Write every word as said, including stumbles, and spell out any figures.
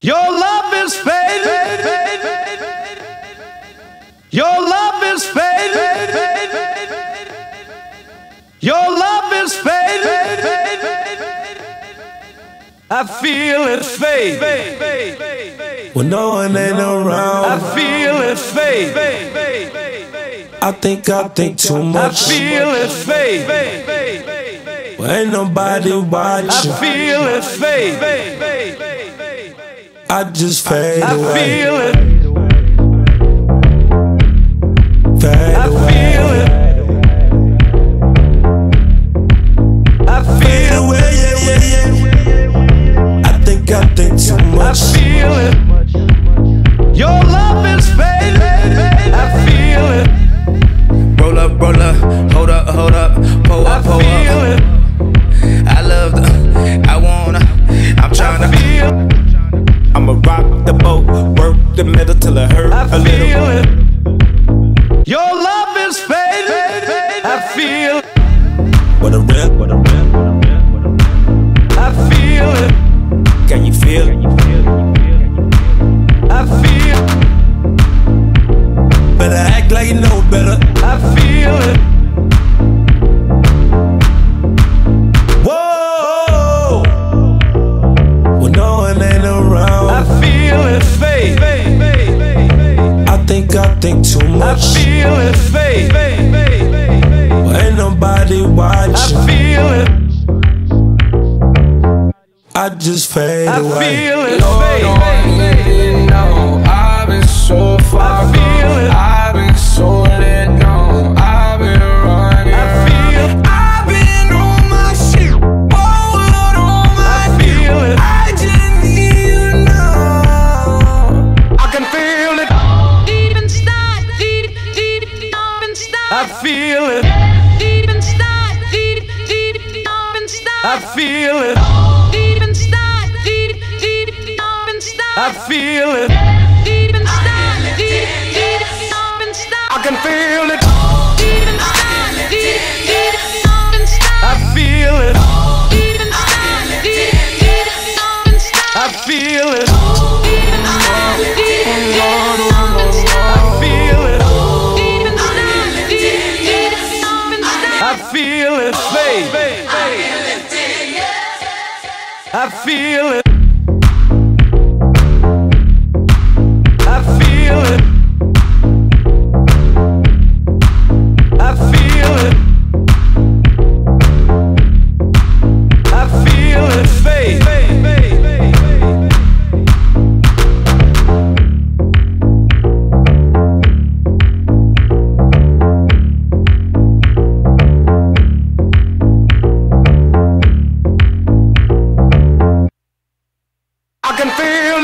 Your love is fading. Your love is fading. Your love is fading. I feel it fade. When no one ain't around, I feel it fade. I think I think too much. I feel it fade. Well, ain't nobody I watching. feel it fade. I just fade I away. feel it. Fade I away. feel it. I Fade feel away, yeah, yeah, yeah. I think I think too I much. feel it. Your love is fading. I feel it. Roll up, roll up, hold up, hold up, pull I up, pull feel up. it. I love the, I wanna, I'm I tryna. feel it. I'ma rock the boat, work the middle till it hurt I a little. feel it. Your love is fading. I feel it. What a rip, what a rip, what a rip, what a rip. I feel it. Can you feel it? I feel it. Better act like you know better. I feel it. Whoa! When no one ain't I around, feel it fade. I think I think too I much. feel it fade. Well, ain't nobody I watching. feel it. I just fade I away. feel it Lord, fade. only know I've been so far I feel it. gone. I've been so let down. I've been running I feel around. I've been on my shit. Forward on my I feel it. I just need you now. I can feel it. Deep inside, deep, deep, deep inside. I feel it. Deep inside, deep, deep, deep inside. I feel it. Deep inside, deep, deep, deep inside. I feel it. Deep inside, deep, deep, deep inside. I can feel it. Deep inside, deep, deep, deep inside. I feel it. Deep inside, deep, deep, deep inside. I feel it. Deep inside, deep, deep, deep I feel it. Deep inside, deep, deep, deep inside. I feel it fade. I feel it. I feel it. I feel it. I feel it fade. I can feel